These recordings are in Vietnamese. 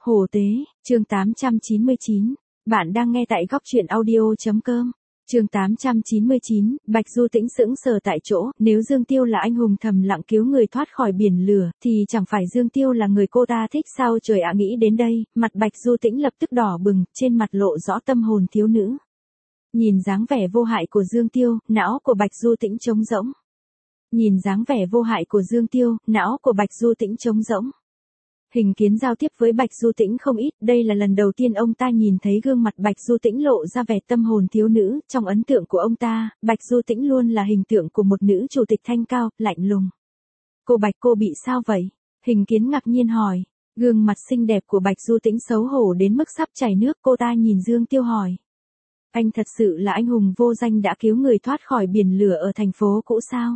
Hồ Tế, chương 899. Bạn đang nghe tại góc truyện audio.com. Chương 899, Bạch Du Tĩnh sững sờ tại chỗ, nếu Dương Tiêu là anh hùng thầm lặng cứu người thoát khỏi biển lửa, thì chẳng phải Dương Tiêu là người cô ta thích sao trời ạ. Nghĩ đến đây, mặt Bạch Du Tĩnh lập tức đỏ bừng, trên mặt lộ rõ tâm hồn thiếu nữ. Nhìn dáng vẻ vô hại của Dương Tiêu, não của Bạch Du Tĩnh trống rỗng. Nhìn dáng vẻ vô hại của Dương Tiêu, não của Bạch Du Tĩnh trống rỗng. Hình Kiến giao tiếp với Bạch Du Tĩnh không ít, đây là lần đầu tiên ông ta nhìn thấy gương mặt Bạch Du Tĩnh lộ ra vẻ tâm hồn thiếu nữ, trong ấn tượng của ông ta, Bạch Du Tĩnh luôn là hình tượng của một nữ chủ tịch thanh cao, lạnh lùng. Cô Bạch, cô bị sao vậy? Hình Kiến ngạc nhiên hỏi. Gương mặt xinh đẹp của Bạch Du Tĩnh xấu hổ đến mức sắp chảy nước, cô ta nhìn Dương Tiêu hỏi. Anh thật sự là anh hùng vô danh đã cứu người thoát khỏi biển lửa ở thành phố cũ sao?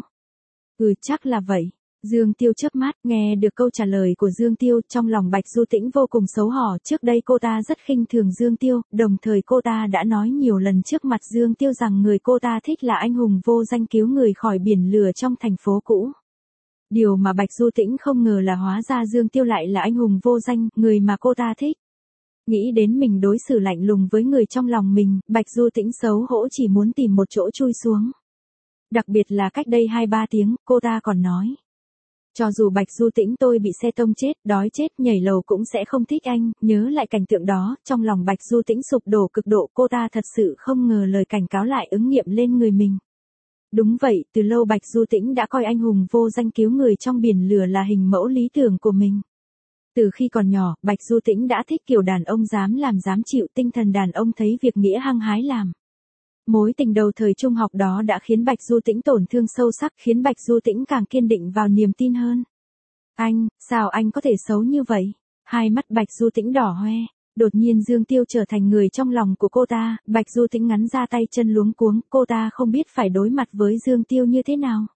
Chắc là vậy. Dương Tiêu chớp mắt, nghe được câu trả lời của Dương Tiêu, trong lòng Bạch Du Tĩnh vô cùng xấu hổ, trước đây cô ta rất khinh thường Dương Tiêu, đồng thời cô ta đã nói nhiều lần trước mặt Dương Tiêu rằng người cô ta thích là anh hùng vô danh cứu người khỏi biển lửa trong thành phố cũ. Điều mà Bạch Du Tĩnh không ngờ là hóa ra Dương Tiêu lại là anh hùng vô danh, người mà cô ta thích. Nghĩ đến mình đối xử lạnh lùng với người trong lòng mình, Bạch Du Tĩnh xấu hổ chỉ muốn tìm một chỗ chui xuống. Đặc biệt là cách đây 2-3 tiếng, cô ta còn nói. Cho dù Bạch Du Tĩnh tôi bị xe tông chết, đói chết, nhảy lầu cũng sẽ không thích anh, nhớ lại cảnh tượng đó, trong lòng Bạch Du Tĩnh sụp đổ cực độ, cô ta thật sự không ngờ lời cảnh cáo lại ứng nghiệm lên người mình. Đúng vậy, từ lâu Bạch Du Tĩnh đã coi anh hùng vô danh cứu người trong biển lửa là hình mẫu lý tưởng của mình. Từ khi còn nhỏ, Bạch Du Tĩnh đã thích kiểu đàn ông dám làm dám chịu, tinh thần đàn ông thấy việc nghĩa hăng hái làm. Mối tình đầu thời trung học đó đã khiến Bạch Du Tĩnh tổn thương sâu sắc, khiến Bạch Du Tĩnh càng kiên định vào niềm tin hơn. Anh, sao anh có thể xấu như vậy? Hai mắt Bạch Du Tĩnh đỏ hoe. Đột nhiên Dương Tiêu trở thành người trong lòng của cô ta, Bạch Du Tĩnh ngắn ra tay chân luống cuống, cô ta không biết phải đối mặt với Dương Tiêu như thế nào.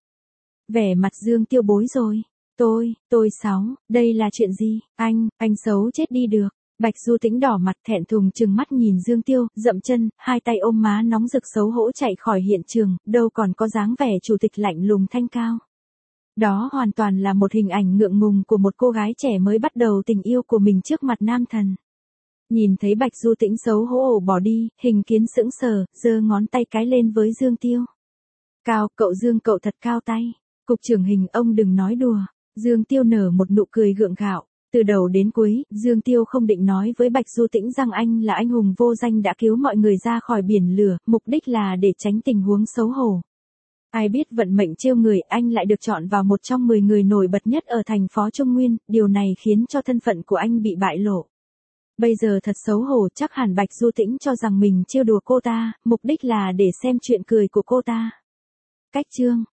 Vẻ mặt Dương Tiêu bối rối. Tôi xấu, đây là chuyện gì? Anh xấu chết đi được. Bạch Du Tĩnh đỏ mặt thẹn thùng trừng mắt nhìn Dương Tiêu, dậm chân, hai tay ôm má nóng rực xấu hổ chạy khỏi hiện trường, đâu còn có dáng vẻ chủ tịch lạnh lùng thanh cao. Đó hoàn toàn là một hình ảnh ngượng ngùng của một cô gái trẻ mới bắt đầu tình yêu của mình trước mặt nam thần. Nhìn thấy Bạch Du Tĩnh xấu hổ bỏ đi, Hình Kiến sững sờ, giơ ngón tay cái lên với Dương Tiêu. Cao, cậu Dương cậu thật cao tay. Cục trưởng Hình ông đừng nói đùa. Dương Tiêu nở một nụ cười gượng gạo. Từ đầu đến cuối, Dương Tiêu không định nói với Bạch Du Tĩnh rằng anh là anh hùng vô danh đã cứu mọi người ra khỏi biển lửa, mục đích là để tránh tình huống xấu hổ. Ai biết vận mệnh trêu người, anh lại được chọn vào một trong 10 người nổi bật nhất ở thành phố Trung Nguyên, điều này khiến cho thân phận của anh bị bại lộ. Bây giờ thật xấu hổ, chắc hẳn Bạch Du Tĩnh cho rằng mình trêu đùa cô ta, mục đích là để xem chuyện cười của cô ta. Cách chương